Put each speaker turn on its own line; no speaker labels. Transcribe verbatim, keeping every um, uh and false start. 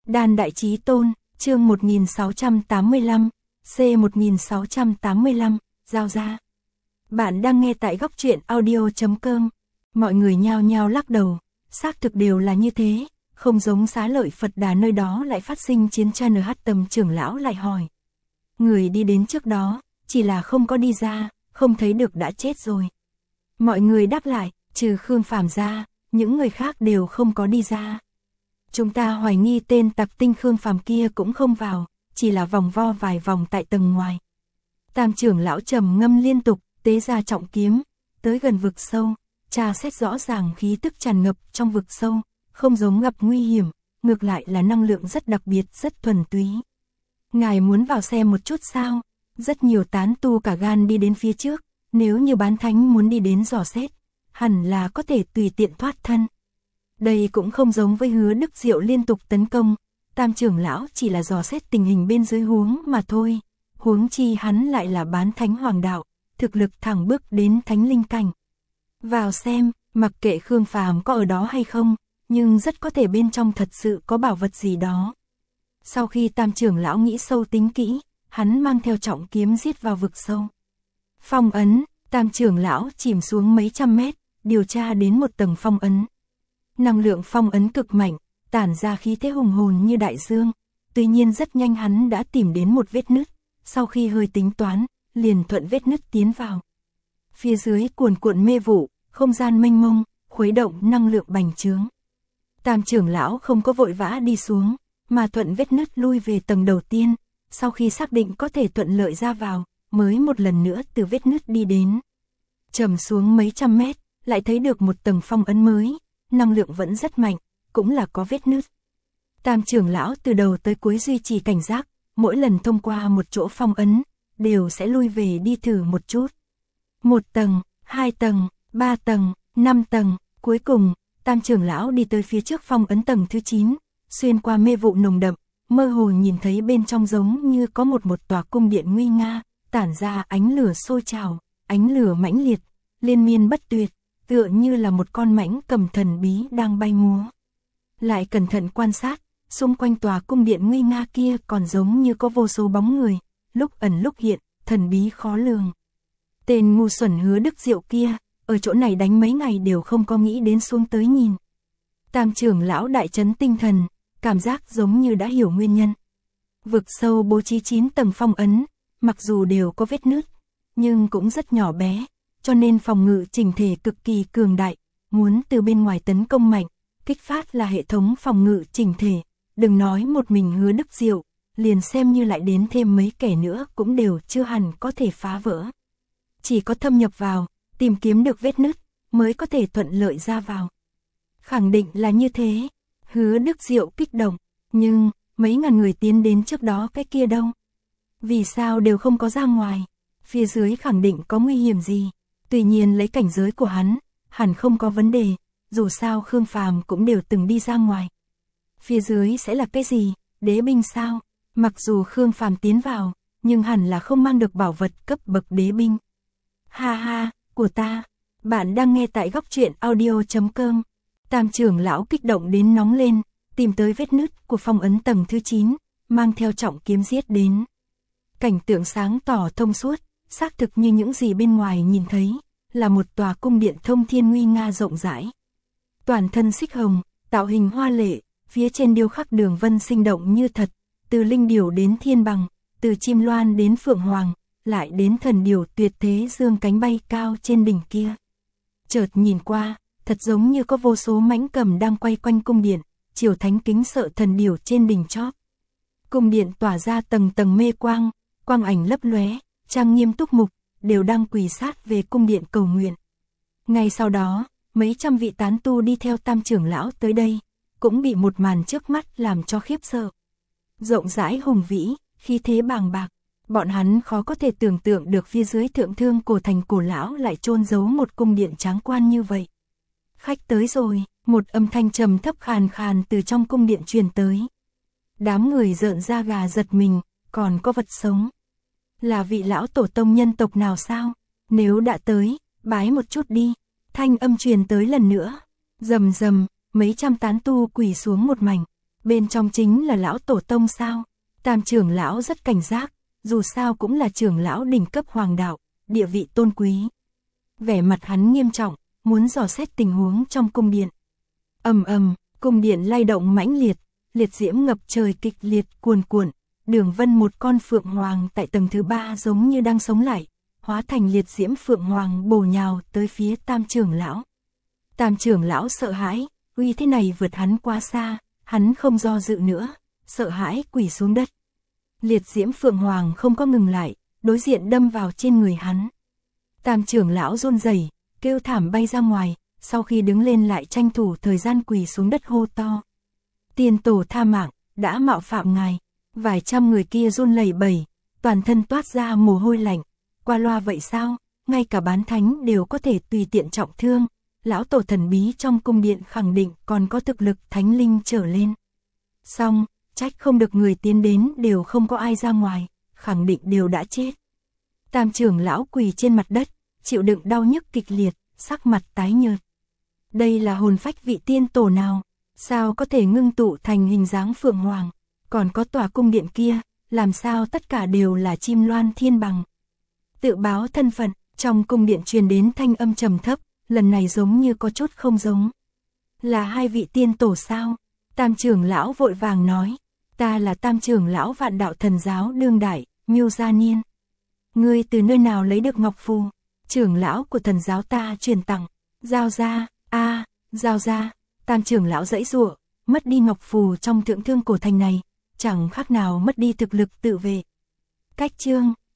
Đan Đại Chí Tôn, chương một nghìn sáu trăm tám mươi lăm, C một nghìn sáu trăm tám mươi lăm, giao ra. Bạn đang nghe tại góc truyện audio chấm com. Mọi người nhao nhao lắc đầu, xác thực đều là như thế, không giống Xá Lợi Phật Đà nơi đó lại phát sinh chiến tranh. Nh Tầm trưởng lão lại hỏi. Người đi đến trước đó, chỉ là không có đi ra, không thấy được đã chết rồi. Mọi người đáp lại, trừ Khương Phàm ra, những người khác đều không có đi ra. Chúng ta hoài nghi tên tặc tinh Khương Phàm kia cũng không vào, chỉ là vòng vo vài vòng tại tầng ngoài. Tam trưởng lão trầm ngâm liên tục, tế ra trọng kiếm, tới gần vực sâu, tra xét rõ ràng khí tức tràn ngập trong vực sâu, không giống gặp nguy hiểm, ngược lại là năng lượng rất đặc biệt, rất thuần túy. Ngài muốn vào xem một chút sao? Rất nhiều tán tu cả gan đi đến phía trước, nếu như bán thánh muốn đi đến dò xét, hẳn là có thể tùy tiện thoát thân. Đây cũng không giống với Hứa Đức Diệu liên tục tấn công, Tam trưởng lão chỉ là dò xét tình hình bên dưới huống mà thôi, huống chi hắn lại là bán thánh hoàng đạo, thực lực thẳng bước đến thánh linh cảnh. Vào xem, mặc kệ Khương Phàm có ở đó hay không, nhưng rất có thể bên trong thật sự có bảo vật gì đó. Sau khi Tam trưởng lão nghĩ sâu tính kỹ, hắn mang theo trọng kiếm giết vào vực sâu. Phong ấn, Tam trưởng lão chìm xuống mấy trăm mét, điều tra đến một tầng phong ấn. Năng lượng phong ấn cực mạnh, tản ra khí thế hùng hồn như đại dương, tuy nhiên rất nhanh hắn đã tìm đến một vết nứt, sau khi hơi tính toán, liền thuận vết nứt tiến vào. Phía dưới cuồn cuộn mê vụ, không gian mênh mông, khuấy động năng lượng bành trướng. Tam trưởng lão không có vội vã đi xuống, mà thuận vết nứt lui về tầng đầu tiên, sau khi xác định có thể thuận lợi ra vào, mới một lần nữa từ vết nứt đi đến. Trầm xuống mấy trăm mét, lại thấy được một tầng phong ấn mới, năng lượng vẫn rất mạnh, cũng là có vết nứt. Tam trưởng lão từ đầu tới cuối duy trì cảnh giác, mỗi lần thông qua một chỗ phong ấn, đều sẽ lui về đi thử một chút. Một tầng, hai tầng, ba tầng, năm tầng, cuối cùng, Tam trưởng lão đi tới phía trước phong ấn tầng thứ chín, xuyên qua mê vụ nồng đậm, mơ hồ nhìn thấy bên trong giống như có một một tòa cung điện nguy nga, tản ra ánh lửa sôi trào, ánh lửa mãnh liệt, liên miên bất tuyệt, tựa như là một con mãnh cầm thần bí đang bay múa. Lại cẩn thận quan sát, xung quanh tòa cung điện nguy nga kia còn giống như có vô số bóng người, lúc ẩn lúc hiện, thần bí khó lường. Tên ngu xuẩn Hứa Đức Diệu kia, ở chỗ này đánh mấy ngày đều không có nghĩ đến xuống tới nhìn. Tam trưởng lão đại chấn tinh thần, cảm giác giống như đã hiểu nguyên nhân. Vực sâu bố trí chín tầng phong ấn, mặc dù đều có vết nứt, nhưng cũng rất nhỏ bé, cho nên phòng ngự chỉnh thể cực kỳ cường đại, muốn từ bên ngoài tấn công mạnh, kích phát là hệ thống phòng ngự chỉnh thể, đừng nói một mình Hứa Đức Diệu, liền xem như lại đến thêm mấy kẻ nữa cũng đều chưa hẳn có thể phá vỡ. Chỉ có thâm nhập vào, tìm kiếm được vết nứt, mới có thể thuận lợi ra vào. Khẳng định là như thế, Hứa Đức Diệu kích động, nhưng mấy ngàn người tiến đến trước đó cái kia đâu? Vì sao đều không có ra ngoài? Phía dưới khẳng định có nguy hiểm gì? Tuy nhiên lấy cảnh giới của hắn, hẳn không có vấn đề, dù sao Khương Phàm cũng đều từng đi ra ngoài. Phía dưới sẽ là cái gì? Đế binh sao? Mặc dù Khương Phàm tiến vào, nhưng hẳn là không mang được bảo vật cấp bậc đế binh. Ha ha, của ta, bạn đang nghe tại góc truyện audio chấm com. Tam trưởng lão kích động đến nóng lên, tìm tới vết nứt của phong ấn tầng thứ chín, mang theo trọng kiếm giết đến. Cảnh tượng sáng tỏ thông suốt, xác thực như những gì bên ngoài nhìn thấy, là một tòa cung điện thông thiên nguy nga rộng rãi. Toàn thân xích hồng, tạo hình hoa lệ, phía trên điêu khắc đường vân sinh động như thật, từ linh điểu đến thiên bằng, từ chim loan đến phượng hoàng, lại đến thần điểu tuyệt thế dương cánh bay cao trên đỉnh kia. Chợt nhìn qua, thật giống như có vô số mãnh cầm đang quay quanh cung điện, chiều thánh kính sợ thần điểu trên đỉnh chóp. Cung điện tỏa ra tầng tầng mê quang, quang ảnh lấp lóe, trang nghiêm túc mục, đều đang quỳ sát về cung điện cầu nguyện. Ngay sau đó, mấy trăm vị tán tu đi theo Tam trưởng lão tới đây, cũng bị một màn trước mắt làm cho khiếp sợ. Rộng rãi hùng vĩ, khí thế bàng bạc, bọn hắn khó có thể tưởng tượng được phía dưới thượng thương cổ thành cổ lão lại chôn giấu một cung điện tráng quan như vậy. Khách tới rồi, một âm thanh trầm thấp khàn khàn từ trong cung điện truyền tới. Đám người rợn da gà giật mình, còn có vật sống. Là vị lão tổ tông nhân tộc nào sao? Nếu đã tới, bái một chút đi. Thanh âm truyền tới lần nữa. Rầm rầm, mấy trăm tán tu quỳ xuống một mảnh. Bên trong chính là lão tổ tông sao? Tam trưởng lão rất cảnh giác, dù sao cũng là trưởng lão đỉnh cấp hoàng đạo, địa vị tôn quý. Vẻ mặt hắn nghiêm trọng, muốn dò xét tình huống trong cung điện. Ầm ầm, cung điện lay động mãnh liệt, liệt diễm ngập trời kịch liệt cuồn cuộn, Đường Vân một con phượng hoàng tại tầng thứ ba giống như đang sống lại, hóa thành liệt diễm phượng hoàng bổ nhào tới phía Tam trưởng lão. Tam trưởng lão sợ hãi, uy thế này vượt hắn quá xa, hắn không do dự nữa, sợ hãi quỳ xuống đất. Liệt diễm phượng hoàng không có ngừng lại, đối diện đâm vào trên người hắn. Tam trưởng lão run rẩy, kêu thảm bay ra ngoài, sau khi đứng lên lại tranh thủ thời gian quỳ xuống đất hô to. Tiên tổ tha mạng, đã mạo phạm ngài. Vài trăm người kia run lẩy bẩy, toàn thân toát ra mồ hôi lạnh. Qua loa vậy sao, ngay cả bán thánh đều có thể tùy tiện trọng thương. Lão tổ thần bí trong cung điện khẳng định còn có thực lực thánh linh trở lên. Xong, trách không được người tiến đến đều không có ai ra ngoài, khẳng định đều đã chết. Tam trưởng lão quỳ trên mặt đất, chịu đựng đau nhức kịch liệt, sắc mặt tái nhợt. Đây là hồn phách vị tiên tổ nào, sao có thể ngưng tụ thành hình dáng phượng hoàng, còn có tòa cung điện kia, làm sao tất cả đều là chim loan thiên bằng. Tự báo thân phận, trong cung điện truyền đến thanh âm trầm thấp, lần này giống như có chút không giống. Là hai vị tiên tổ sao? Tam trưởng lão vội vàng nói, ta là tam trưởng lão vạn đạo thần giáo đương đại, Miêu Gia Niên. Ngươi từ nơi nào lấy được ngọc phù? Trưởng lão của thần giáo ta truyền tặng, giao ra, a, giao ra. Tam trưởng lão giãy giụa, mất đi ngọc phù trong thượng thương cổ thành này, chẳng khác nào mất đi thực lực tự vệ. Cách chương